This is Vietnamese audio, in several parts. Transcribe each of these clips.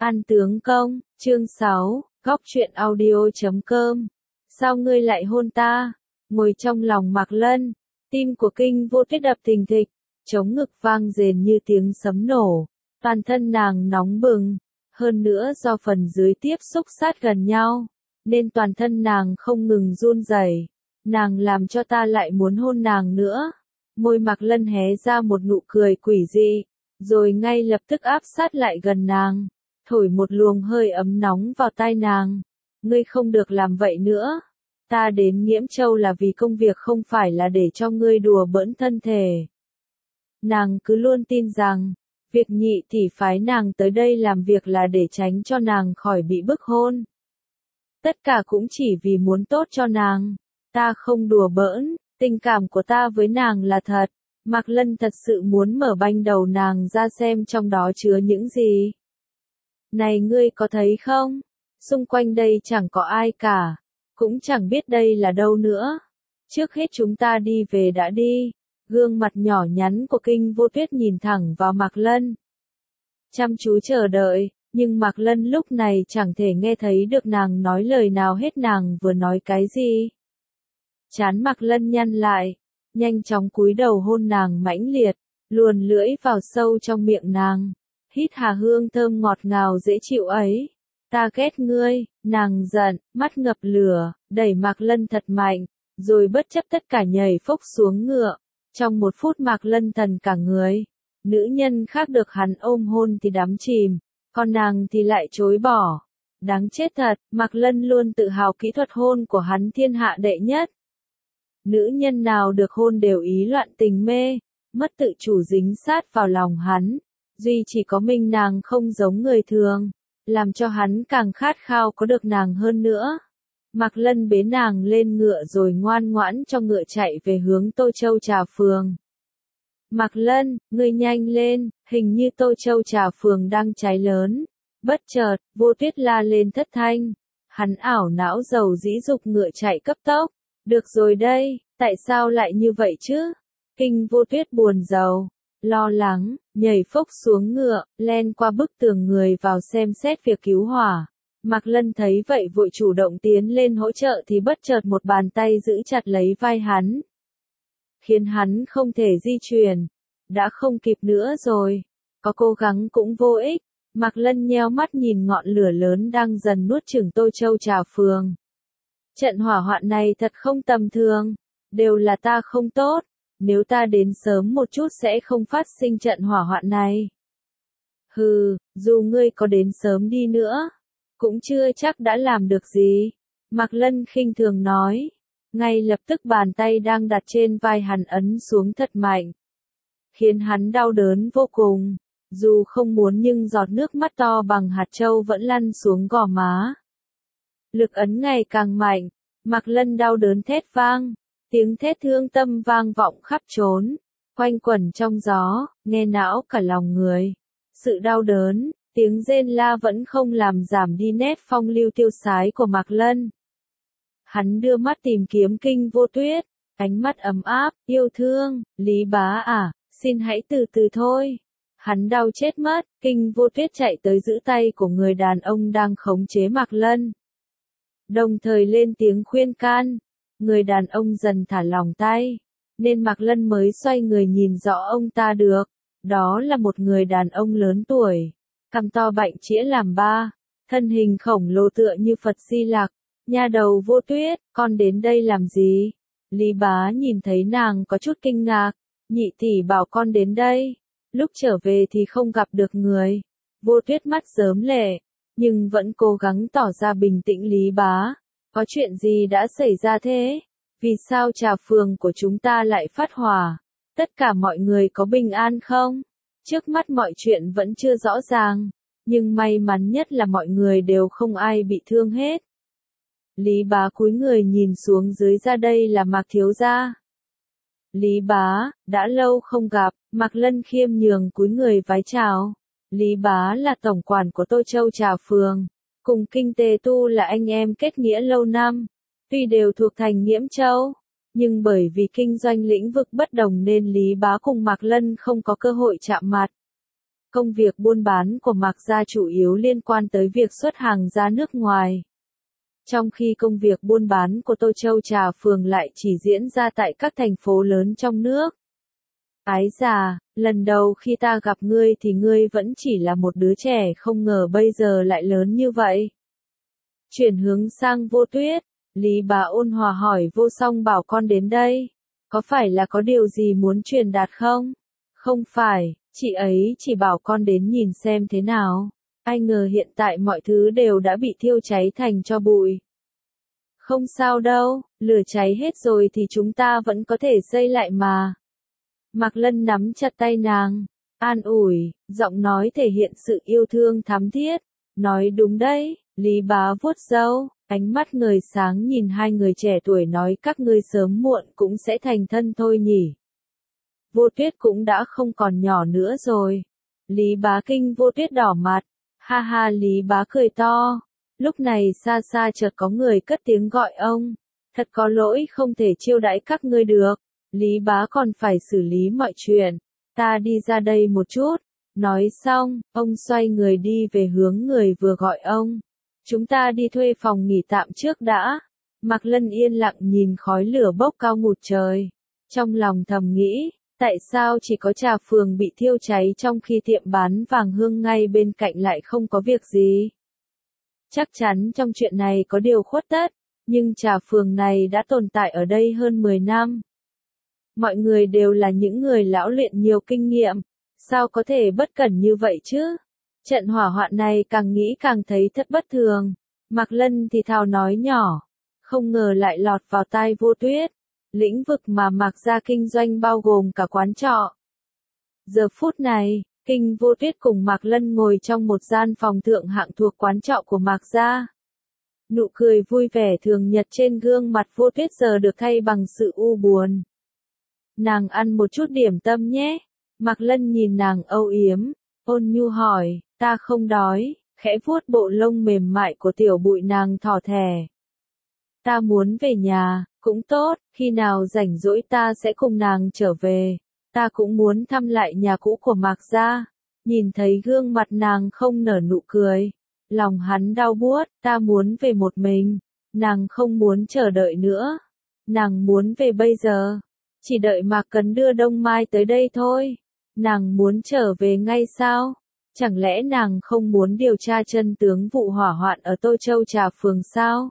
An tướng công, chương 6, góc truyện audio.com. Sao ngươi lại hôn ta? Ngồi trong lòng Mạc Lân, tim của Kinh Vô Tuyết đập thình thịch, trống ngực vang rền như tiếng sấm nổ, toàn thân nàng nóng bừng, hơn nữa do phần dưới tiếp xúc sát gần nhau, nên toàn thân nàng không ngừng run rẩy. Nàng làm cho ta lại muốn hôn nàng nữa. Môi Mạc Lân hé ra một nụ cười quỷ dị, rồi ngay lập tức áp sát lại gần nàng, thổi một luồng hơi ấm nóng vào tai nàng. Ngươi không được làm vậy nữa. Ta đến Nghiễm Châu là vì công việc không phải là để cho ngươi đùa bỡn thân thể. Nàng cứ luôn tin rằng, việc Nhị tỷ phái nàng tới đây làm việc là để tránh cho nàng khỏi bị bức hôn. Tất cả cũng chỉ vì muốn tốt cho nàng. Ta không đùa bỡn, tình cảm của ta với nàng là thật. Mạc Lân thật sự muốn mở banh đầu nàng ra xem trong đó chứa những gì. Này ngươi có thấy không? Xung quanh đây chẳng có ai cả. Cũng chẳng biết đây là đâu nữa. Trước hết chúng ta đi về đã đi. Gương mặt nhỏ nhắn của Kinh Vô Tuyết nhìn thẳng vào Mạc Lân. Chăm chú chờ đợi, nhưng Mạc Lân lúc này chẳng thể nghe thấy được nàng nói lời nào hết. Nàng vừa nói cái gì? Trán Mạc Lân nhăn lại, nhanh chóng cúi đầu hôn nàng mãnh liệt, luồn lưỡi vào sâu trong miệng nàng, hít hà hương thơm ngọt ngào dễ chịu ấy. Ta ghét ngươi, nàng giận, mắt ngập lửa, đẩy Mạc Lân thật mạnh, rồi bất chấp tất cả nhảy phốc xuống ngựa. Trong một phút Mạc Lân thần cả người, nữ nhân khác được hắn ôm hôn thì đắm chìm, còn nàng thì lại chối bỏ. Đáng chết thật, Mạc Lân luôn tự hào kỹ thuật hôn của hắn thiên hạ đệ nhất. Nữ nhân nào được hôn đều ý loạn tình mê, mất tự chủ dính sát vào lòng hắn. Duy chỉ có mình nàng không giống người thường, làm cho hắn càng khát khao có được nàng hơn nữa. Mạc Lân bế nàng lên ngựa rồi ngoan ngoãn cho ngựa chạy về hướng Tô Châu Trà Phường. Mạc Lân, ngươi nhanh lên, hình như Tô Châu Trà Phường đang cháy lớn. Bất chợt, Vô Tuyết la lên thất thanh. Hắn ảo não dầu dĩ dục ngựa chạy cấp tốc. Được rồi đây, tại sao lại như vậy chứ? Kinh Vô Tuyết buồn rầu, lo lắng, nhảy phốc xuống ngựa, len qua bức tường người vào xem xét việc cứu hỏa. Mạc Lân thấy vậy vội chủ động tiến lên hỗ trợ thì bất chợt một bàn tay giữ chặt lấy vai hắn, khiến hắn không thể di chuyển. Đã không kịp nữa rồi, có cố gắng cũng vô ích. Mạc Lân nheo mắt nhìn ngọn lửa lớn đang dần nuốt chửng Tô Châu Trà Phường. Trận hỏa hoạn này thật không tầm thường, đều là ta không tốt, nếu ta đến sớm một chút sẽ không phát sinh trận hỏa hoạn này. Hừ, dù ngươi có đến sớm đi nữa, cũng chưa chắc đã làm được gì. Mạc Lân khinh thường nói, ngay lập tức bàn tay đang đặt trên vai hắn ấn xuống thật mạnh, khiến hắn đau đớn vô cùng, dù không muốn nhưng giọt nước mắt to bằng hạt châu vẫn lăn xuống gò má. Lực ấn ngày càng mạnh, Mạc Lân đau đớn thét vang, tiếng thét thương tâm vang vọng khắp trốn, quanh quẩn trong gió, nghe não cả lòng người. Sự đau đớn, tiếng rên la vẫn không làm giảm đi nét phong lưu tiêu sái của Mạc Lân. Hắn đưa mắt tìm kiếm Kinh Vô Tuyết, ánh mắt ấm áp, yêu thương. Lý bá à, xin hãy từ từ thôi. Hắn đau chết mất. Kinh Vô Tuyết chạy tới giữ tay của người đàn ông đang khống chế Mạc Lân, đồng thời lên tiếng khuyên can. Người đàn ông dần thả lỏng tay, nên Mạc Lân mới xoay người nhìn rõ ông ta được. Đó là một người đàn ông lớn tuổi, cằm to bạnh chĩa làm ba, thân hình khổng lồ tựa như Phật Di Lặc. Nha đầu Vô Tuyết, con đến đây làm gì? Lý bá nhìn thấy nàng có chút kinh ngạc. Nhị tỷ bảo con đến đây, lúc trở về thì không gặp được người. Vô Tuyết mắt rớm lệ, nhưng vẫn cố gắng tỏ ra bình tĩnh. Lý bá, có chuyện gì đã xảy ra thế? Vì sao Trà Phường của chúng ta lại phát hỏa? Tất cả mọi người có bình an không? Trước mắt mọi chuyện vẫn chưa rõ ràng, nhưng may mắn nhất là mọi người đều không ai bị thương hết. Lý bá cúi người nhìn xuống dưới, ra đây là Mạc thiếu gia. Lý bá, đã lâu không gặp. Mạc Lân khiêm nhường cúi người vái chào. Lý bá là tổng quản của Tô Châu Trà Phường, cùng Kinh Tề Tu là anh em kết nghĩa lâu năm. Tuy đều thuộc thành Nghiễm Châu, nhưng bởi vì kinh doanh lĩnh vực bất đồng nên Lý bá cùng Mạc Lân không có cơ hội chạm mặt. Công việc buôn bán của Mạc Gia chủ yếu liên quan tới việc xuất hàng ra nước ngoài. Trong khi công việc buôn bán của Tô Châu Trà Phường lại chỉ diễn ra tại các thành phố lớn trong nước. Ái già, lần đầu khi ta gặp ngươi thì ngươi vẫn chỉ là một đứa trẻ, không ngờ bây giờ lại lớn như vậy. Chuyển hướng sang Vô Tuyết, Lý Bá ôn hòa hỏi Vô Song bảo con đến đây. Có phải là có điều gì muốn truyền đạt không? Không phải, chị ấy chỉ bảo con đến nhìn xem thế nào. Ai ngờ hiện tại mọi thứ đều đã bị thiêu cháy thành tro bụi. Không sao đâu, lửa cháy hết rồi thì chúng ta vẫn có thể xây lại mà. Mạc Lân nắm chặt tay nàng, an ủi, giọng nói thể hiện sự yêu thương thắm thiết. Nói đúng đấy, Lý Bá vuốt râu, ánh mắt ngời sáng nhìn hai người trẻ tuổi nói các ngươi sớm muộn cũng sẽ thành thân thôi nhỉ. Vô Tuyết cũng đã không còn nhỏ nữa rồi. Lý Bá kinh Vô Tuyết đỏ mặt, ha ha Lý Bá cười to. Lúc này xa xa chợt có người cất tiếng gọi ông. Thật có lỗi không thể chiêu đãi các ngươi được. Lý Bá còn phải xử lý mọi chuyện. Ta đi ra đây một chút. Nói xong, ông xoay người đi về hướng người vừa gọi ông. Chúng ta đi thuê phòng nghỉ tạm trước đã. Mạc Lân yên lặng nhìn khói lửa bốc cao ngút trời. Trong lòng thầm nghĩ, tại sao chỉ có Trà Phường bị thiêu cháy trong khi tiệm bán vàng hương ngay bên cạnh lại không có việc gì? Chắc chắn trong chuyện này có điều khuất tất, nhưng Trà Phường này đã tồn tại ở đây hơn 10 năm. Mọi người đều là những người lão luyện nhiều kinh nghiệm, sao có thể bất cẩn như vậy chứ? Trận hỏa hoạn này càng nghĩ càng thấy thật bất thường. Mạc Lân thì thào nói nhỏ, không ngờ lại lọt vào tai Vô Tuyết. Lĩnh vực mà Mạc Gia kinh doanh bao gồm cả quán trọ. Giờ phút này, Kinh Vô Tuyết cùng Mạc Lân ngồi trong một gian phòng thượng hạng thuộc quán trọ của Mạc Gia. Nụ cười vui vẻ thường nhật trên gương mặt Vô Tuyết giờ được thay bằng sự u buồn. Nàng ăn một chút điểm tâm nhé. Mạc Lân nhìn nàng âu yếm, ôn nhu hỏi, ta không đói, khẽ vuốt bộ lông mềm mại của tiểu bụi nàng thỏ thẻ. Ta muốn về nhà, cũng tốt, khi nào rảnh rỗi ta sẽ cùng nàng trở về. Ta cũng muốn thăm lại nhà cũ của Mạc Gia. Nhìn thấy gương mặt nàng không nở nụ cười. Lòng hắn đau buốt, ta muốn về một mình. Nàng không muốn chờ đợi nữa. Nàng muốn về bây giờ. Chỉ đợi Mạc Cấn đưa Đông Mai tới đây thôi. Nàng muốn trở về ngay sao? Chẳng lẽ nàng không muốn điều tra chân tướng vụ hỏa hoạn ở Tô Châu Trà Phường sao?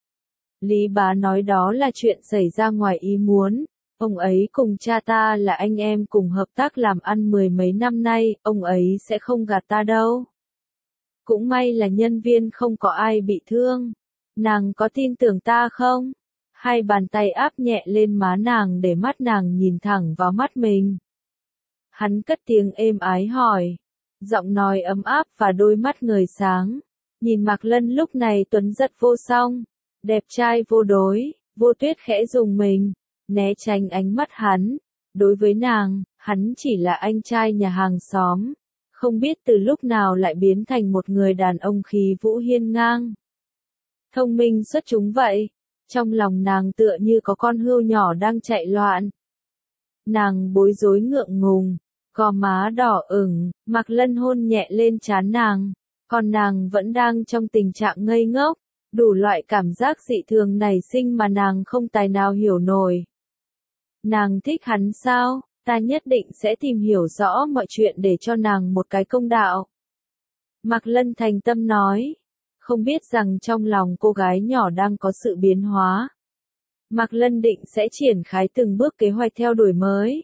Lý Bá nói đó là chuyện xảy ra ngoài ý muốn. Ông ấy cùng cha ta là anh em cùng hợp tác làm ăn mười mấy năm nay, ông ấy sẽ không gạt ta đâu. Cũng may là nhân viên không có ai bị thương. Nàng có tin tưởng ta không? Hai bàn tay áp nhẹ lên má nàng để mắt nàng nhìn thẳng vào mắt mình. Hắn cất tiếng êm ái hỏi. Giọng nói ấm áp và đôi mắt ngời sáng. Nhìn Mạc Lân lúc này tuấn giật vô song. Đẹp trai vô đối, Vô Tuyết khẽ rùng mình, né tránh ánh mắt hắn. Đối với nàng, hắn chỉ là anh trai nhà hàng xóm. Không biết từ lúc nào lại biến thành một người đàn ông khí vũ hiên ngang. Thông minh xuất chúng vậy. Trong lòng nàng tựa như có con hươu nhỏ đang chạy loạn. Nàng bối rối ngượng ngùng, gò má đỏ ửng, Mạc Lân hôn nhẹ lên trán nàng. Còn nàng vẫn đang trong tình trạng ngây ngốc. Đủ loại cảm giác dị thường nảy sinh mà nàng không tài nào hiểu nổi. Nàng thích hắn sao? Ta nhất định sẽ tìm hiểu rõ mọi chuyện để cho nàng một cái công đạo. Mạc Lân thành tâm nói. Không biết rằng trong lòng cô gái nhỏ đang có sự biến hóa. Mạc Lân định sẽ triển khai từng bước kế hoạch theo đuổi mới.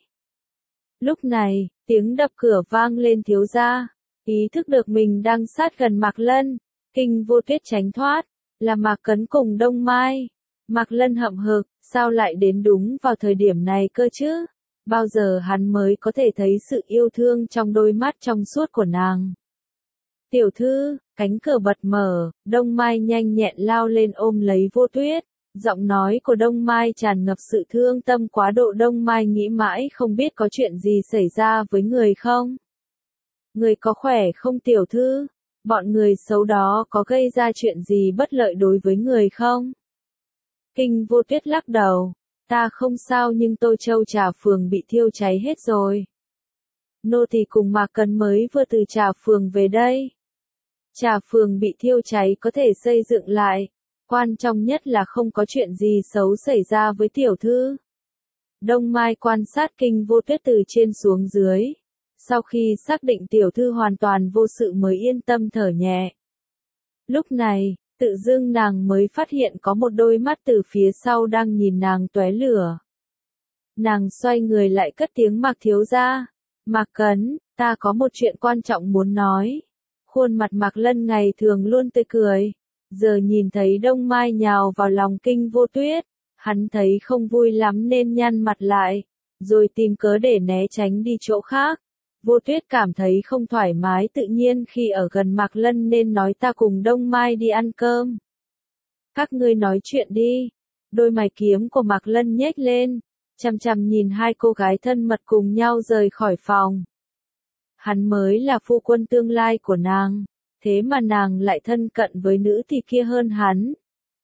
Lúc này, tiếng đập cửa vang lên thiếu gia. Ý thức được mình đang sát gần Mạc Lân. Kinh Vô Tuyết tránh thoát. Là Mạc Cấn cùng Đông Mai. Mạc Lân hậm hực, sao lại đến đúng vào thời điểm này cơ chứ? Bao giờ hắn mới có thể thấy sự yêu thương trong đôi mắt trong suốt của nàng? Tiểu thư, cánh cửa bật mở, Đông Mai nhanh nhẹn lao lên ôm lấy Vô Tuyết. Giọng nói của Đông Mai tràn ngập sự thương tâm quá độ. Đông Mai nghĩ mãi không biết có chuyện gì xảy ra với người không? Người có khỏe không tiểu thư? Bọn người xấu đó có gây ra chuyện gì bất lợi đối với người không? Kinh Vô Tuyết lắc đầu. Ta không sao nhưng Tô Châu Trà Phường bị thiêu cháy hết rồi. nô tỳ cùng Mạc Cấn mới vừa từ Trà Phường về đây. Trà Phường bị thiêu cháy có thể xây dựng lại, quan trọng nhất là không có chuyện gì xấu xảy ra với tiểu thư. Đông Mai quan sát Kinh Vô Tuyết từ trên xuống dưới, sau khi xác định tiểu thư hoàn toàn vô sự mới yên tâm thở nhẹ. Lúc này, tự dưng nàng mới phát hiện có một đôi mắt từ phía sau đang nhìn nàng tóe lửa. Nàng xoay người lại cất tiếng: Mạc thiếu gia, Mạc Cấn, ta có một chuyện quan trọng muốn nói. Khuôn mặt Mạc Lân ngày thường luôn tươi cười, giờ nhìn thấy Đông Mai nhào vào lòng Kinh Vô Tuyết, hắn thấy không vui lắm nên nhăn mặt lại, rồi tìm cớ để né tránh đi chỗ khác. Vô Tuyết cảm thấy không thoải mái tự nhiên khi ở gần Mạc Lân nên nói: ta cùng Đông Mai đi ăn cơm. Các ngươi nói chuyện đi. Đôi mày kiếm của Mạc Lân nhếch lên, chằm chằm nhìn hai cô gái thân mật cùng nhau rời khỏi phòng. Hắn mới là phu quân tương lai của nàng, thế mà nàng lại thân cận với nữ thì kia hơn hắn.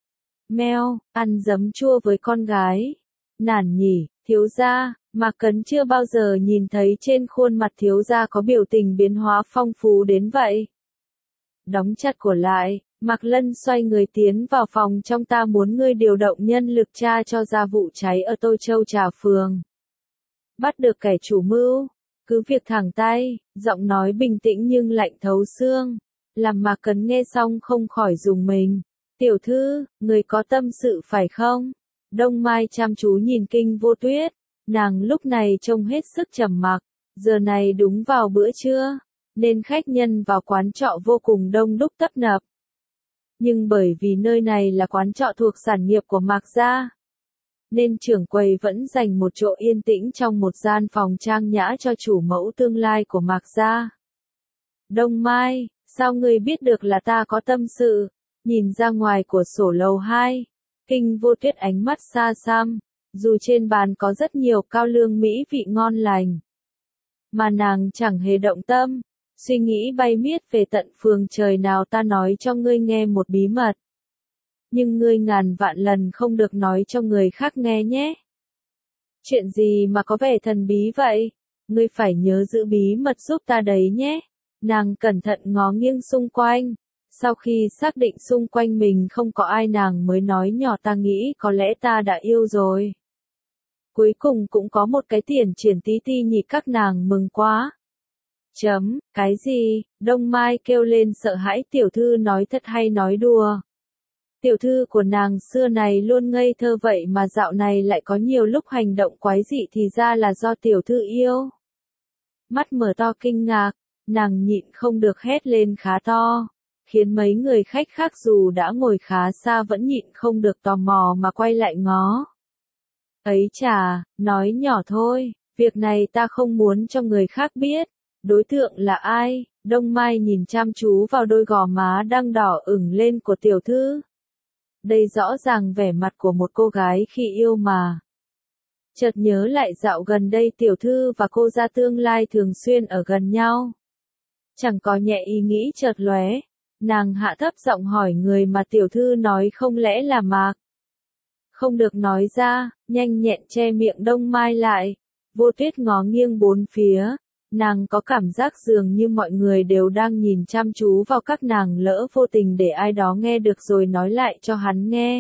Meo, ăn giấm chua với con gái. Nản nhỉ, thiếu gia. Mạc Cấn chưa bao giờ nhìn thấy trên khuôn mặt thiếu gia có biểu tình biến hóa phong phú đến vậy. Đóng chặt cửa lại, Mạc Lân xoay người tiến vào phòng trong. Ta muốn ngươi điều động nhân lực tra cho ra vụ cháy ở Tô Châu Trà Phường. Bắt được kẻ chủ mưu, cứ việc thẳng tay, giọng nói bình tĩnh nhưng lạnh thấu xương, làm Mạc Cấn nghe xong không khỏi rùng mình. Tiểu thư, người có tâm sự phải không? Đông Mai chăm chú nhìn Kinh Vô Tuyết, nàng lúc này trông hết sức trầm mặc, giờ này đúng vào bữa trưa, nên khách nhân vào quán trọ vô cùng đông đúc tấp nập. Nhưng bởi vì nơi này là quán trọ thuộc sản nghiệp của Mạc gia, nên trưởng quầy vẫn dành một chỗ yên tĩnh trong một gian phòng trang nhã cho chủ mẫu tương lai của Mạc gia. Đông Mai, sao ngươi biết được là ta có tâm sự? Nhìn ra ngoài của sổ lầu 2, Kinh Vô Tuyết ánh mắt xa xăm, dù trên bàn có rất nhiều cao lương mỹ vị ngon lành, mà nàng chẳng hề động tâm, suy nghĩ bay miết về tận phương trời. Nào, ta nói cho ngươi nghe một bí mật, nhưng ngươi ngàn vạn lần không được nói cho người khác nghe nhé. Chuyện gì mà có vẻ thần bí vậy? Ngươi phải nhớ giữ bí mật giúp ta đấy nhé. Nàng cẩn thận ngó nghiêng xung quanh. Sau khi xác định xung quanh mình không có ai, nàng mới nói nhỏ: ta nghĩ có lẽ ta đã yêu rồi. Cuối cùng cũng có một cái tiền triển tí ti nhỉ, các nàng mừng quá. Cái gì? Đông Mai kêu lên sợ hãi. Tiểu thư nói thật hay nói đùa? Tiểu thư của nàng xưa này luôn ngây thơ vậy mà dạo này lại có nhiều lúc hành động quái dị, thì ra là do tiểu thư yêu. Mắt mở to kinh ngạc, nàng nhịn không được hét lên khá to, khiến mấy người khách khác dù đã ngồi khá xa vẫn nhịn không được tò mò mà quay lại ngó. Ấy chà, nói nhỏ thôi, việc này ta không muốn cho người khác biết. Đối tượng là ai? Đông Mai nhìn chăm chú vào đôi gò má đang đỏ ửng lên của tiểu thư. Đây rõ ràng vẻ mặt của một cô gái khi yêu mà. Chợt nhớ lại dạo gần đây tiểu thư và cô gia tương lai thường xuyên ở gần nhau. Chẳng có nhẹ ý nghĩ chợt lóe, nàng hạ thấp giọng hỏi: người mà tiểu thư nói không lẽ là Mạc? Không được nói ra, nhanh nhẹn che miệng Đông Mai lại. Vô Tuyết ngó nghiêng bốn phía, nàng có cảm giác dường như mọi người đều đang nhìn chăm chú vào các nàng, lỡ vô tình để ai đó nghe được rồi nói lại cho hắn nghe.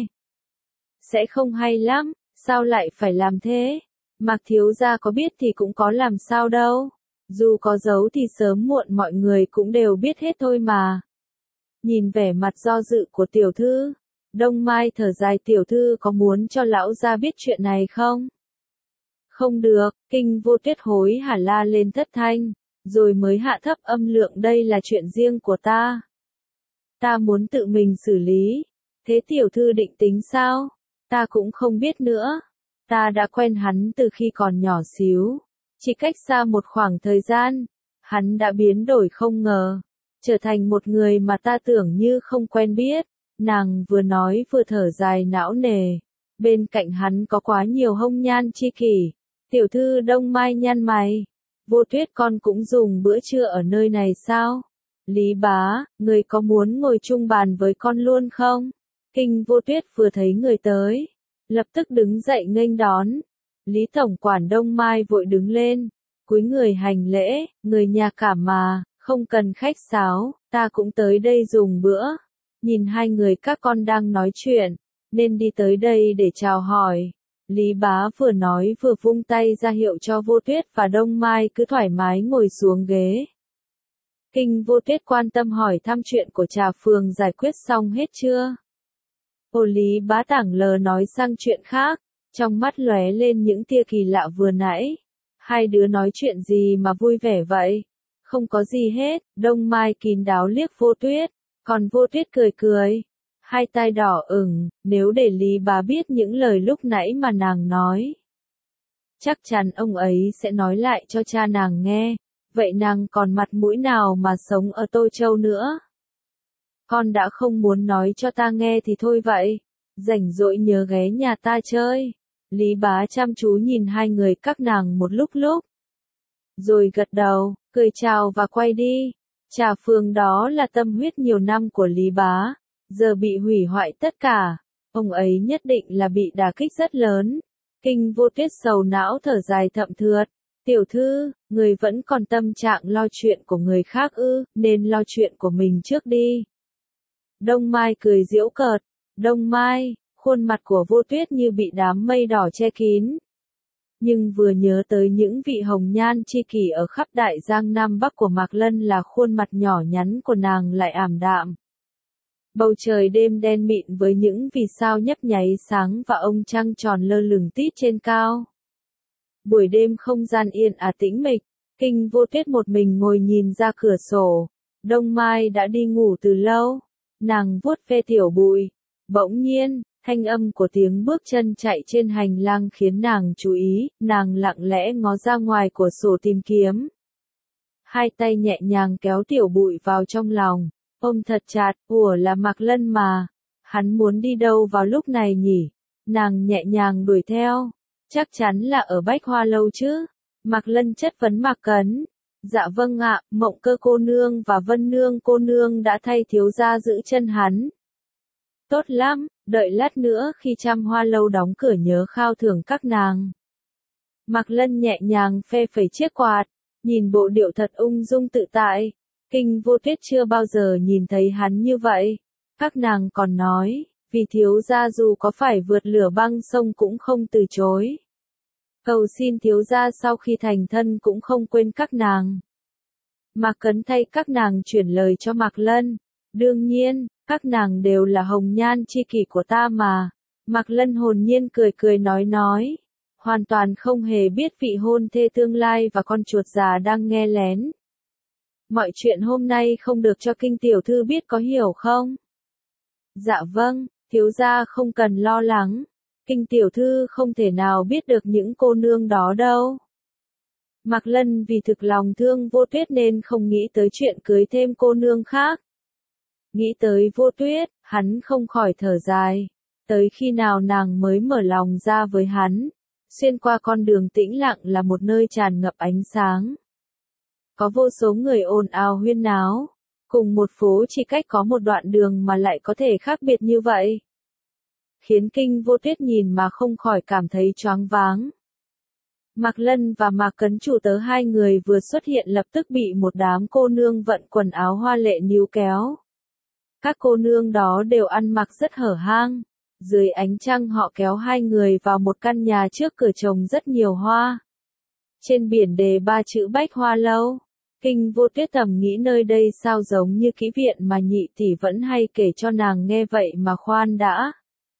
Sẽ không hay lắm, sao lại phải làm thế? Mạc thiếu gia có biết thì cũng có làm sao đâu. Dù có giấu thì sớm muộn mọi người cũng đều biết hết thôi mà. Nhìn vẻ mặt do dự của tiểu thư, Đông Mai thở dài: tiểu thư có muốn cho lão gia biết chuyện này không? Không được. Kinh Vô Tuyết hối hả la lên thất thanh, rồi mới hạ thấp âm lượng: đây là chuyện riêng của ta. Ta muốn tự mình xử lý. Thế tiểu thư định tính sao? Ta cũng không biết nữa. Ta đã quen hắn từ khi còn nhỏ xíu. Chỉ cách xa một khoảng thời gian, hắn đã biến đổi không ngờ, trở thành một người mà ta tưởng như không quen biết. Nàng vừa nói vừa thở dài não nề. Bên cạnh hắn có quá nhiều hông nhan chi kỷ. Tiểu thư Đông Mai nhăn mày. Vô Tuyết, con cũng dùng bữa trưa ở nơi này sao? Lý bá, người có muốn ngồi chung bàn với con luôn không? Kinh Vô Tuyết vừa thấy người tới, lập tức đứng dậy nghênh đón. Lý tổng quản. Đông Mai vội đứng lên, cúi người hành lễ, người nhà cả mà, không cần khách sáo, ta cũng tới đây dùng bữa. Nhìn hai người các con đang nói chuyện, nên đi tới đây để chào hỏi. Lý Bá vừa nói vừa vung tay ra hiệu cho Vô Tuyết và Đông Mai cứ thoải mái ngồi xuống ghế. Kinh Vô Tuyết quan tâm hỏi thăm chuyện của Trà Phường giải quyết xong hết chưa? Ô Lý Bá tảng lờ nói sang chuyện khác, trong mắt lóe lên những tia kỳ lạ vừa nãy. Hai đứa nói chuyện gì mà vui vẻ vậy? Không có gì hết, Đông Mai kín đáo liếc Vô Tuyết, còn Vô Tuyết cười cười. Hai tai đỏ ửng, nếu để Lý Bá biết những lời lúc nãy mà nàng nói. Chắc chắn ông ấy sẽ nói lại cho cha nàng nghe, vậy nàng còn mặt mũi nào mà sống ở Tô Châu nữa? Con đã không muốn nói cho ta nghe thì thôi vậy, rảnh rỗi nhớ ghé nhà ta chơi. Lý Bá chăm chú nhìn hai người các nàng một lúc, rồi gật đầu, cười chào và quay đi. Trà Phường đó là tâm huyết nhiều năm của Lý Bá, giờ bị hủy hoại tất cả, ông ấy nhất định là bị đả kích rất lớn. Kinh Vô Tuyết sầu não thở dài thậm thượt, tiểu thư, người vẫn còn tâm trạng lo chuyện của người khác ư, nên lo chuyện của mình trước đi. Đông Mai cười giễu cợt, Đông Mai, khuôn mặt của Vô Tuyết như bị đám mây đỏ che kín. Nhưng vừa nhớ tới những vị hồng nhan chi kỷ ở khắp đại giang Nam Bắc của Mạc Lân là khuôn mặt nhỏ nhắn của nàng lại ảm đạm. Bầu trời đêm đen mịn với những vì sao nhấp nháy sáng và ông trăng tròn lơ lửng tít trên cao. Buổi đêm không gian yên tĩnh mịch, Kinh Vô Tuyết một mình ngồi nhìn ra cửa sổ. Đông Mai đã đi ngủ từ lâu, nàng vuốt ve tiểu bụi. Bỗng nhiên, thanh âm của tiếng bước chân chạy trên hành lang khiến nàng chú ý, nàng lặng lẽ ngó ra ngoài cửa sổ tìm kiếm. Hai tay nhẹ nhàng kéo tiểu bụi vào trong lòng, ôm thật chặt, ủa là Mạc Lân mà, hắn muốn đi đâu vào lúc này nhỉ? Nàng nhẹ nhàng đuổi theo, chắc chắn là ở Bách Hoa Lâu chứ. Mạc Lân chất vấn Mạc Cấn. Dạ vâng ạ, Mộng Cơ cô nương và Vân Nương cô nương đã thay thiếu gia giữ chân hắn. Tốt lắm, đợi lát nữa khi Trăm Hoa Lâu đóng cửa nhớ khao thưởng các nàng. Mạc Lân nhẹ nhàng phe phẩy chiếc quạt, nhìn bộ điệu thật ung dung tự tại. Kinh Vô Tuyết chưa bao giờ nhìn thấy hắn như vậy. Các nàng còn nói, vì thiếu gia dù có phải vượt lửa băng sông cũng không từ chối. Cầu xin thiếu gia sau khi thành thân cũng không quên các nàng. Mạc Cấn thay các nàng chuyển lời cho Mạc Lân. Đương nhiên, các nàng đều là hồng nhan chi kỷ của ta mà. Mạc Lân hồn nhiên cười nói. Hoàn toàn không hề biết vị hôn thê tương lai và con chuột già đang nghe lén. Mọi chuyện hôm nay không được cho Kinh tiểu thư biết có hiểu không? Dạ vâng, thiếu gia không cần lo lắng. Kinh tiểu thư không thể nào biết được những cô nương đó đâu. Mạc Lân vì thực lòng thương Vô Tuyết nên không nghĩ tới chuyện cưới thêm cô nương khác. Nghĩ tới Vô Tuyết, hắn không khỏi thở dài. Tới khi nào nàng mới mở lòng ra với hắn. Xuyên qua con đường tĩnh lặng là một nơi tràn ngập ánh sáng. Có vô số người ồn ào huyên náo. Cùng một phố chỉ cách có một đoạn đường mà lại có thể khác biệt như vậy. Khiến Kinh Vô Tuyết nhìn mà không khỏi cảm thấy choáng váng. Mạc Lân và Mạc Cấn chủ tớ hai người vừa xuất hiện lập tức bị một đám cô nương vận quần áo hoa lệ níu kéo. Các cô nương đó đều ăn mặc rất hở hang. Dưới ánh trăng họ kéo hai người vào một căn nhà trước cửa trồng rất nhiều hoa. Trên biển đề 3 chữ Bách Hoa Lâu. Kinh Vô Tuyết thầm nghĩ nơi đây sao giống như kỹ viện mà nhị tỷ vẫn hay kể cho nàng nghe vậy mà khoan đã.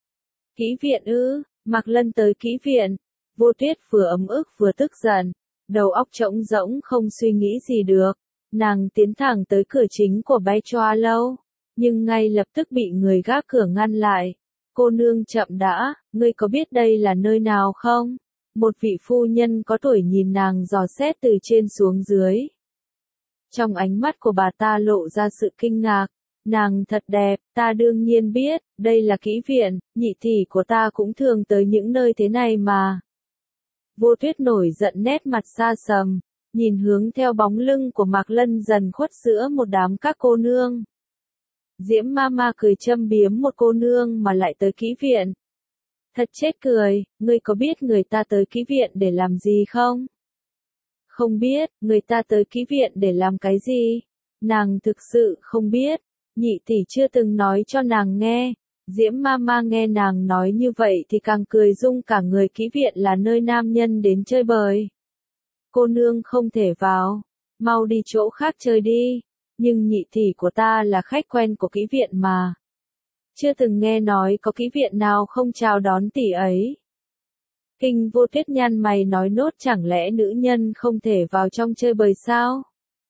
Kỹ viện ư? Mạc Lân tới kỹ viện. Vô Tuyết vừa ấm ức vừa tức giận, đầu óc trống rỗng không suy nghĩ gì được. Nàng tiến thẳng tới cửa chính của Bách Hoa Lâu, nhưng ngay lập tức bị người gác cửa ngăn lại. Cô nương chậm đã, ngươi có biết đây là nơi nào không? Một vị phu nhân có tuổi nhìn nàng dò xét từ trên xuống dưới. Trong ánh mắt của bà ta lộ ra sự kinh ngạc. Nàng thật đẹp, ta đương nhiên biết, đây là kỹ viện, nhị tỷ của ta cũng thường tới những nơi thế này mà. Vô Tuyết nổi giận nét mặt xa sầm, nhìn hướng theo bóng lưng của Mạc Lân dần khuất giữa một đám các cô nương. Diễm Mama cười châm biếm một cô nương mà lại tới kỹ viện. Thật chết cười, ngươi có biết người ta tới kỹ viện để làm gì không? Không biết, người ta tới kỹ viện để làm cái gì? Nàng thực sự không biết. Nhị tỷ chưa từng nói cho nàng nghe. Diễm Mama nghe nàng nói như vậy thì càng cười rung cả người. Kỹ viện là nơi nam nhân đến chơi bời. Cô nương không thể vào. Mau đi chỗ khác chơi đi. Nhưng nhị tỷ của ta là khách quen của kỹ viện mà. Chưa từng nghe nói có kỹ viện nào không chào đón tỷ ấy. Kinh Vô Tuyết nhăn mày nói nốt, chẳng lẽ nữ nhân không thể vào trong chơi bời sao?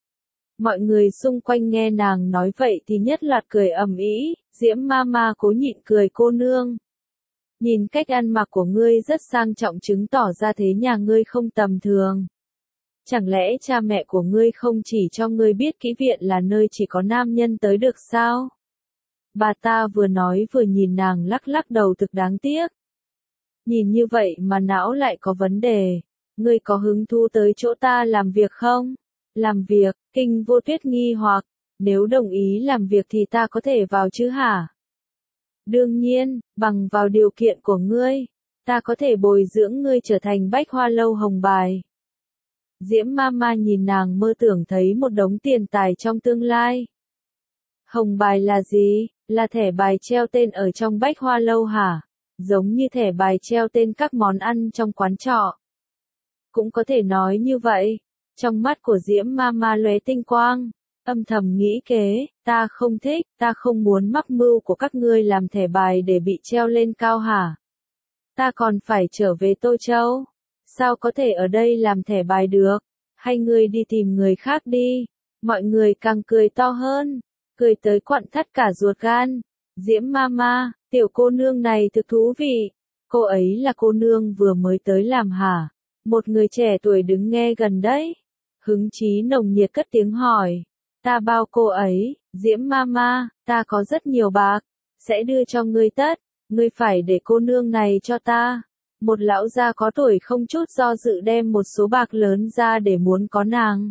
Mọi người xung quanh nghe nàng nói vậy thì nhất loạt cười ầm ĩ. Diễm Mama cố nhịn cười, cô nương. Nhìn cách ăn mặc của ngươi rất sang trọng, chứng tỏ ra thế nhà ngươi không tầm thường. Chẳng lẽ cha mẹ của ngươi không chỉ cho ngươi biết kỹ viện là nơi chỉ có nam nhân tới được sao? Bà ta vừa nói vừa nhìn nàng lắc lắc đầu, thực đáng tiếc. Nhìn như vậy mà não lại có vấn đề. Ngươi có hứng thú tới chỗ ta làm việc không? Làm việc, Kinh Vô Tuyết nghi hoặc. Nếu đồng ý làm việc thì ta có thể vào chứ hả? Đương nhiên, bằng vào điều kiện của ngươi, ta có thể bồi dưỡng ngươi trở thành Bách Hoa Lâu Hồng Bài. Diễm Mama nhìn nàng mơ tưởng thấy một đống tiền tài trong tương lai. Hồng Bài là gì? Là thẻ bài treo tên ở trong Bách Hoa Lâu hả? Giống như thẻ bài treo tên các món ăn trong quán trọ. Cũng có thể nói như vậy. Trong mắt của Diễm Mama lóe tinh quang, âm thầm nghĩ kế, ta không thích, ta không muốn mắc mưu của các ngươi làm thẻ bài để bị treo lên cao hả? Ta còn phải trở về Tô Châu. Sao có thể ở đây làm thẻ bài được? Hay ngươi đi tìm người khác đi. Mọi người càng cười to hơn, cười tới quặn thắt cả ruột gan. Diễm Mama, tiểu cô nương này thực thú vị. Cô ấy là cô nương vừa mới tới làm hả? Một người trẻ tuổi đứng nghe gần đấy. Hứng chí nồng nhiệt cất tiếng hỏi. Ta bao cô ấy, Diễm Mama, ta có rất nhiều bạc. Sẽ đưa cho ngươi tất. Ngươi phải để cô nương này cho ta. Một lão già có tuổi không chút do dự đem một số bạc lớn ra để muốn có nàng.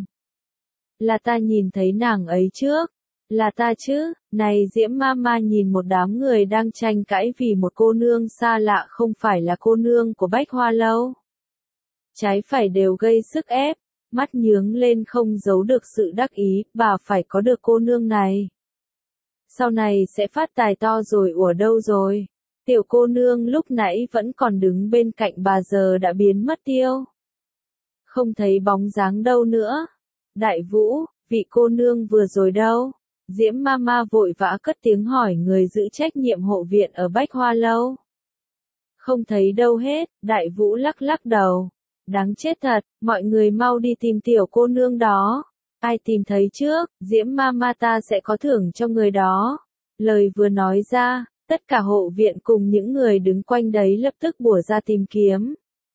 Là ta nhìn thấy nàng ấy trước. Là ta chứ, này Diễm Mama nhìn một đám người đang tranh cãi vì một cô nương xa lạ không phải là cô nương của Bách Hoa Lâu. Trái phải đều gây sức ép, mắt nhướng lên không giấu được sự đắc ý, bà phải có được cô nương này. Sau này sẽ phát tài to rồi. Ủa đâu rồi? Tiểu cô nương lúc nãy vẫn còn đứng bên cạnh bà giờ đã biến mất tiêu. Không thấy bóng dáng đâu nữa. Đại Vũ, vị cô nương vừa rồi đâu? Diễm Mama vội vã cất tiếng hỏi người giữ trách nhiệm hộ viện ở Bách Hoa Lâu. Không thấy đâu hết, Đại Vũ lắc lắc đầu. Đáng chết thật, mọi người mau đi tìm tiểu cô nương đó. Ai tìm thấy trước, Diễm Mama ta sẽ có thưởng cho người đó. Lời vừa nói ra, tất cả hộ viện cùng những người đứng quanh đấy lập tức bủa ra tìm kiếm.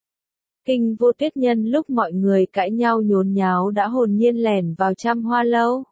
Kinh Vô Tuyết nhân lúc mọi người cãi nhau nhốn nháo đã hồn nhiên lẻn vào Trăm Hoa Lâu.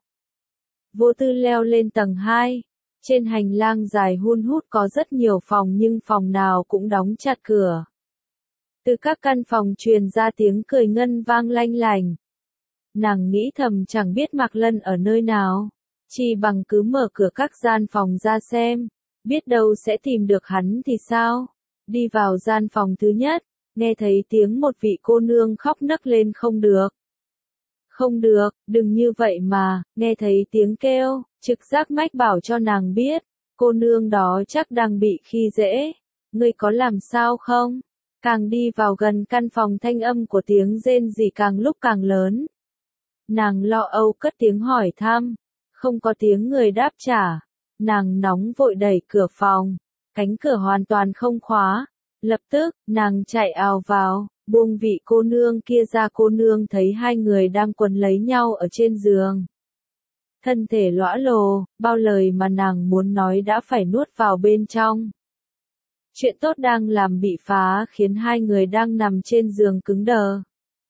Vô Tư leo lên tầng 2. Trên hành lang dài hun hút có rất nhiều phòng nhưng phòng nào cũng đóng chặt cửa. Từ các căn phòng truyền ra tiếng cười ngân vang lanh lành. Nàng nghĩ thầm chẳng biết Mạc Lân ở nơi nào. Chỉ bằng cứ mở cửa các gian phòng ra xem. Biết đâu sẽ tìm được hắn thì sao? Đi vào gian phòng thứ nhất, nghe thấy tiếng một vị cô nương khóc nấc lên. Không được. Không được, đừng như vậy mà, nghe thấy tiếng kêu, trực giác mách bảo cho nàng biết, cô nương đó chắc đang bị khi dễ. Ngươi có làm sao không? Càng đi vào gần căn phòng thanh âm của tiếng rên rỉ càng lúc càng lớn. Nàng lo âu cất tiếng hỏi thăm, không có tiếng người đáp trả. Nàng nóng vội đẩy cửa phòng, cánh cửa hoàn toàn không khóa. Lập tức, nàng chạy ào vào, buông vị cô nương kia ra. Cô nương thấy hai người đang quấn lấy nhau ở trên giường. Thân thể lõa lồ, bao lời mà nàng muốn nói đã phải nuốt vào bên trong. Chuyện tốt đang làm bị phá khiến hai người đang nằm trên giường cứng đờ.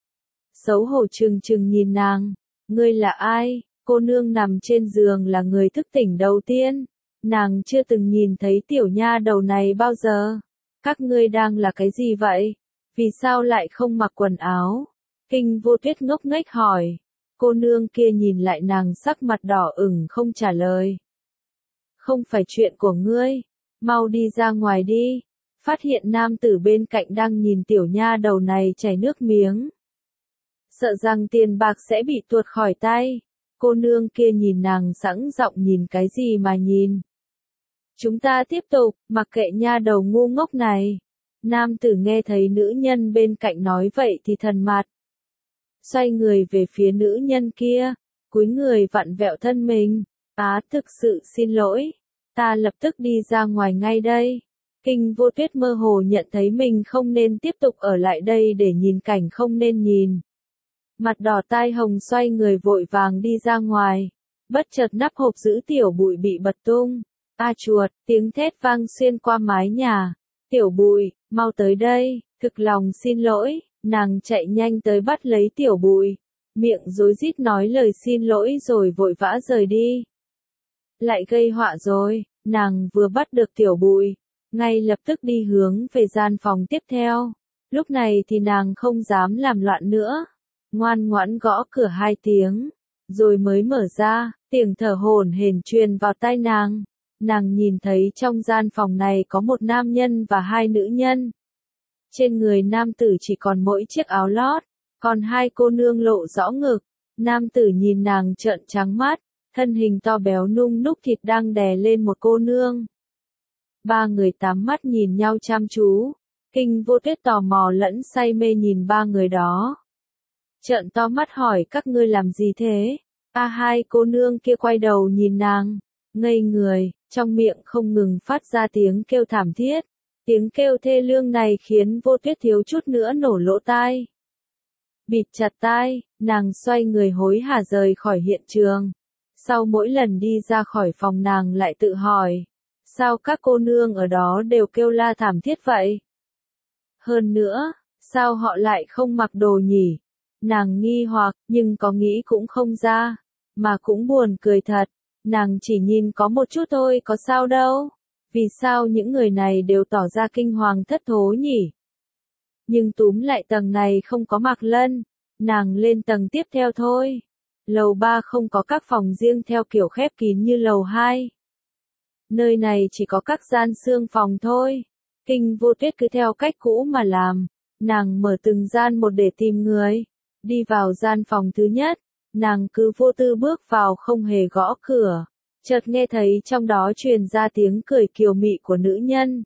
Xấu hổ trừng trừng nhìn nàng. Ngươi là ai? Cô nương nằm trên giường là người thức tỉnh đầu tiên. Nàng chưa từng nhìn thấy tiểu nha đầu này bao giờ. Các ngươi đang là cái gì vậy? Vì sao lại không mặc quần áo? Kinh Vô Tuyết ngốc nghếch hỏi. Cô nương kia nhìn lại nàng sắc mặt đỏ ửng không trả lời. Không phải chuyện của ngươi. Mau đi ra ngoài đi. Phát hiện nam tử bên cạnh đang nhìn tiểu nha đầu này chảy nước miếng. sợ rằng tiền bạc sẽ bị tuột khỏi tay. Cô nương kia nhìn nàng sẵn giọng nhìn cái gì mà nhìn. Chúng ta tiếp tục, mặc kệ nha đầu ngu ngốc này. Nam tử nghe thấy nữ nhân bên cạnh nói vậy thì thần mặt. Xoay người về phía nữ nhân kia, cúi người vặn vẹo thân mình. Thực sự xin lỗi, ta lập tức đi ra ngoài ngay đây. Kinh Vô Tuyết mơ hồ nhận thấy mình không nên tiếp tục ở lại đây để nhìn cảnh không nên nhìn. Mặt đỏ tai hồng xoay người vội vàng đi ra ngoài. Bất chợt nắp hộp giữ tiểu bụi bị bật tung. Chuột, tiếng thét vang xuyên qua mái nhà. Tiểu bụi, mau tới đây, thực lòng xin lỗi. Nàng chạy nhanh tới bắt lấy tiểu bụi. Miệng rối rít nói lời xin lỗi rồi vội vã rời đi. Lại gây họa rồi, nàng vừa bắt được tiểu bụi. Ngay lập tức đi hướng về gian phòng tiếp theo. Lúc này thì nàng không dám làm loạn nữa. Ngoan ngoãn gõ cửa 2 tiếng. Rồi mới mở ra, tiếng thở hổn hển truyền vào tai nàng. Nàng nhìn thấy trong gian phòng này có một nam nhân và 2 nữ nhân. Trên người nam tử chỉ còn mỗi chiếc áo lót, còn 2 cô nương lộ rõ ngực. Nam tử nhìn nàng trợn trắng mắt, thân hình to béo nung núc thịt đang đè lên một cô nương. 3 người 8 mắt nhìn nhau chăm chú. Kinh Vô Tuyết tò mò lẫn say mê nhìn 3 người đó. Trợn to mắt hỏi các ngươi làm gì thế? 2 cô nương kia quay đầu nhìn nàng, ngây người, trong miệng không ngừng phát ra tiếng kêu thảm thiết. Tiếng kêu thê lương này khiến Vô Tuyết thiếu chút nữa nổ lỗ tai. Bịt chặt tai, nàng xoay người hối hả rời khỏi hiện trường. Sau mỗi lần đi ra khỏi phòng nàng lại tự hỏi, sao các cô nương ở đó đều kêu la thảm thiết vậy? Hơn nữa, sao họ lại không mặc đồ nhỉ? Nàng nghi hoặc, nhưng có nghĩ cũng không ra, mà cũng buồn cười thật. Nàng chỉ nhìn có một chút thôi có sao đâu. Vì sao những người này đều tỏ ra kinh hoàng thất thố nhỉ? Nhưng túm lại tầng này không có Mạc Lân, nàng lên tầng tiếp theo thôi. Lầu 3 không có các phòng riêng theo kiểu khép kín như lầu 2. Nơi này chỉ có các gian xương phòng thôi. Kinh Vô Tuyết cứ theo cách cũ mà làm. Nàng mở từng gian một để tìm người. Đi vào gian phòng thứ nhất, nàng cứ vô tư bước vào không hề gõ cửa. Chợt nghe thấy trong đó truyền ra tiếng cười kiều mị của nữ nhân.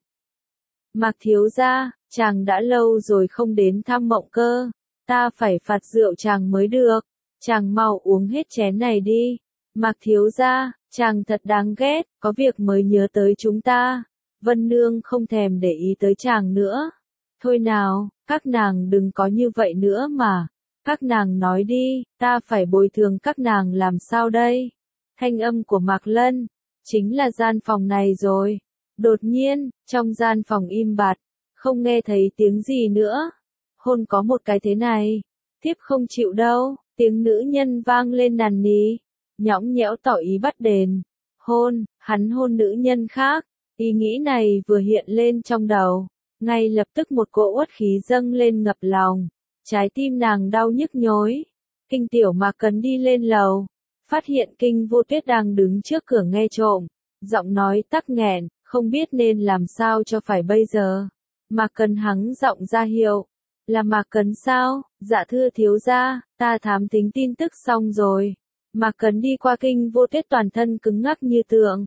Mạc thiếu gia, chàng đã lâu rồi không đến thăm Mộng Cơ. Ta phải phạt rượu chàng mới được. Chàng mau uống hết chén này đi. Mạc thiếu gia, chàng thật đáng ghét, có việc mới nhớ tới chúng ta. Vân Nương không thèm để ý tới chàng nữa. Thôi nào, các nàng đừng có như vậy nữa mà. Các nàng nói đi, ta phải bồi thường các nàng làm sao đây? Thanh âm của Mạc Lân, chính là gian phòng này rồi. Đột nhiên, trong gian phòng im bặt, không nghe thấy tiếng gì nữa. Hôn có một cái thế này, tiếp không chịu đâu, tiếng nữ nhân vang lên nằn ní, nhõng nhẽo tỏ ý bắt đền. Hôn, hắn hôn nữ nhân khác, ý nghĩ này vừa hiện lên trong đầu, ngay lập tức một cỗ uất khí dâng lên ngập lòng, trái tim nàng đau nhức nhối. Kinh Tiểu Mạc Cấn đi lên lầu, phát hiện Kinh Vô Tuyết đang đứng trước cửa nghe trộm, giọng nói tắc nghẹn, không biết nên làm sao cho phải bây giờ. Mạc Cấn hắng giọng ra hiệu, là Mạc Cấn sao? Dạ thưa thiếu gia, ta thám thính tin tức xong rồi. Mạc Cấn đi qua Kinh Vô Tuyết toàn thân cứng ngắc như tượng.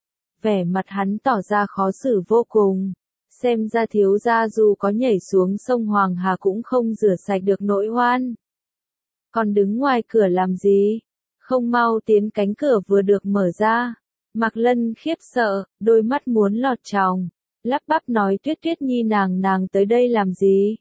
Vẻ mặt hắn tỏ ra khó xử vô cùng. Xem ra thiếu gia dù có nhảy xuống sông Hoàng Hà cũng không rửa sạch được nỗi oan. Còn đứng ngoài cửa làm gì? Không mau tiến cánh cửa vừa được mở ra. Mạc Lân khiếp sợ, đôi mắt muốn lọt tròng, lắp bắp nói Tuyết Tuyết nhi nàng tới đây làm gì?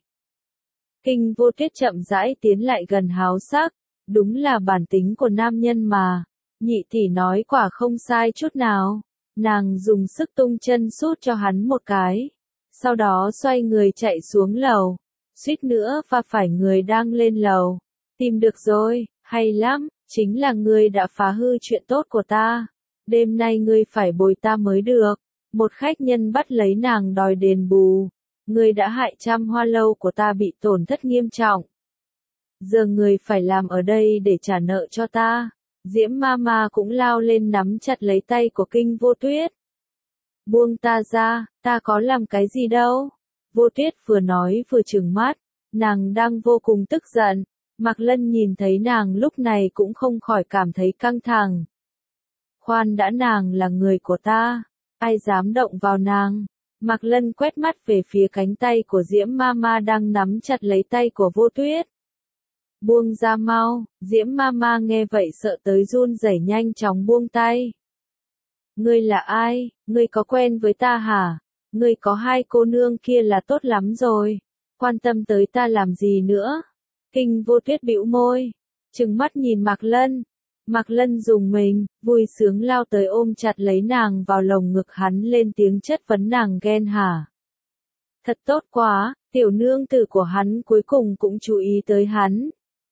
Kinh Vô Tuyết chậm rãi tiến lại gần háo sắc, đúng là bản tính của nam nhân mà. Nhị tỷ nói quả không sai chút nào. Nàng dùng sức tung chân sút cho hắn một cái. Sau đó xoay người chạy xuống lầu. Suýt nữa va phải người đang lên lầu. Tìm được rồi, hay lắm, chính là ngươi đã phá hư chuyện tốt của ta. Đêm nay ngươi phải bồi ta mới được. Một khách nhân bắt lấy nàng đòi đền bù. Ngươi đã hại trăm hoa lâu của ta bị tổn thất nghiêm trọng. Giờ ngươi phải làm ở đây để trả nợ cho ta. Diễm Mama cũng lao lên nắm chặt lấy tay của Kinh Vô Tuyết. Buông ta ra, ta có làm cái gì đâu. Vô Tuyết vừa nói vừa trừng mắt, nàng đang vô cùng tức giận. Mạc Lân nhìn thấy nàng lúc này cũng không khỏi cảm thấy căng thẳng. Khoan đã, nàng là người của ta, ai dám động vào nàng? Mạc Lân quét mắt về phía cánh tay của Diễm Mama đang nắm chặt lấy tay của Vô Tuyết. Buông ra mau, Diễm Mama nghe vậy sợ tới run rẩy nhanh chóng buông tay. Ngươi là ai, ngươi có quen với ta hả? Ngươi có hai cô nương kia là tốt lắm rồi, quan tâm tới ta làm gì nữa? Kinh Vô Tuyết bĩu môi, trừng mắt nhìn Mạc Lân. Mạc Lân dùng mình, vui sướng lao tới ôm chặt lấy nàng vào lồng ngực hắn, lên tiếng chất vấn nàng ghen hả? Thật tốt quá, tiểu nương tử của hắn cuối cùng cũng chú ý tới hắn.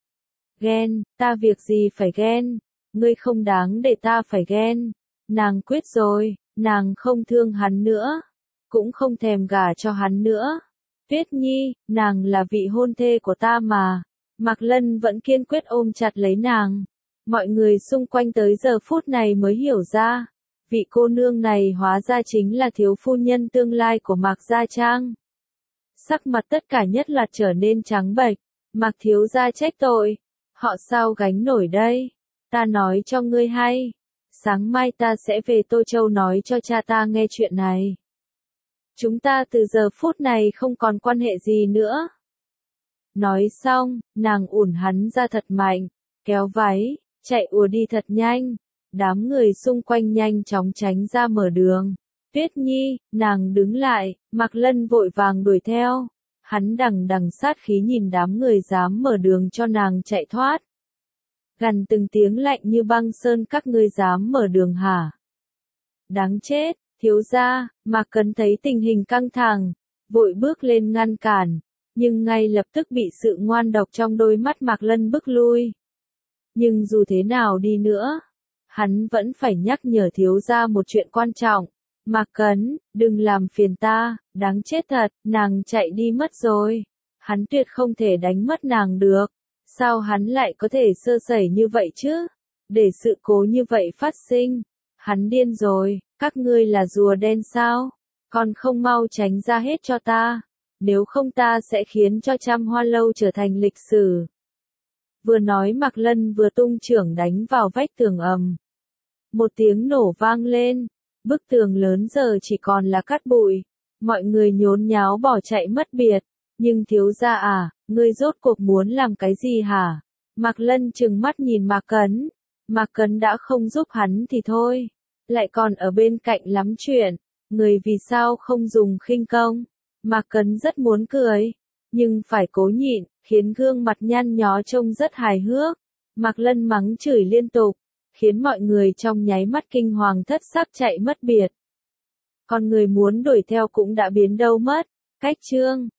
Ghen, ta việc gì phải ghen, ngươi không đáng để ta phải ghen. Nàng quyết rồi, nàng không thương hắn nữa, cũng không thèm gả cho hắn nữa. Tuyết Nhi, nàng là vị hôn thê của ta mà. Mạc Lân vẫn kiên quyết ôm chặt lấy nàng. Mọi người xung quanh tới giờ phút này mới hiểu ra, vị cô nương này hóa ra chính là thiếu phu nhân tương lai của Mạc Gia Trang. Sắc mặt tất cả nhất loạt trở nên trắng bệch. Mạc thiếu gia trách tội, họ sao gánh nổi đây? Ta nói cho ngươi hay, sáng mai ta sẽ về Tô Châu nói cho cha ta nghe chuyện này. Chúng ta từ giờ phút này không còn quan hệ gì nữa. Nói xong, nàng ủn hắn ra thật mạnh, kéo váy, chạy ùa đi thật nhanh. Đám người xung quanh nhanh chóng tránh ra mở đường. Tuyết Nhi, nàng đứng lại, Mạc Lân vội vàng đuổi theo. Hắn đằng đằng sát khí nhìn đám người dám mở đường cho nàng chạy thoát. Gằn từng tiếng lạnh như băng sơn, các ngươi dám mở đường hả? Đáng chết, thiếu gia. Mạc Cấn thấy tình hình căng thẳng, vội bước lên ngăn cản, nhưng ngay lập tức bị sự ngoan độc trong đôi mắt Mạc Lân bức lui. Nhưng dù thế nào đi nữa, hắn vẫn phải nhắc nhở thiếu gia một chuyện quan trọng. Mạc Cấn, đừng làm phiền ta, đáng chết thật, nàng chạy đi mất rồi. Hắn tuyệt không thể đánh mất nàng được. Sao hắn lại có thể sơ sẩy như vậy chứ? Để sự cố như vậy phát sinh. Hắn điên rồi, các ngươi là rùa đen sao? Còn không mau tránh ra hết cho ta. Nếu không ta sẽ khiến cho Trăm Hoa Lâu trở thành lịch sử. Vừa nói Mạc Lân vừa tung chưởng đánh vào vách tường ầm. Một tiếng nổ vang lên. Bức tường lớn giờ chỉ còn là cát bụi. Mọi người nhốn nháo bỏ chạy mất biệt. Nhưng thiếu gia à, ngươi rốt cuộc muốn làm cái gì hả? Mạc Lân trừng mắt nhìn Mạc Cấn. Mạc Cấn đã không giúp hắn thì thôi, lại còn ở bên cạnh lắm chuyện. Người vì sao không dùng khinh công? Mạc Cấn rất muốn cười, nhưng phải cố nhịn, khiến gương mặt nhăn nhó trông rất hài hước. Mạc Lân mắng chửi liên tục, khiến mọi người trong nháy mắt kinh hoàng thất sắc chạy mất biệt. Còn người muốn đuổi theo cũng đã biến đâu mất. Cách chương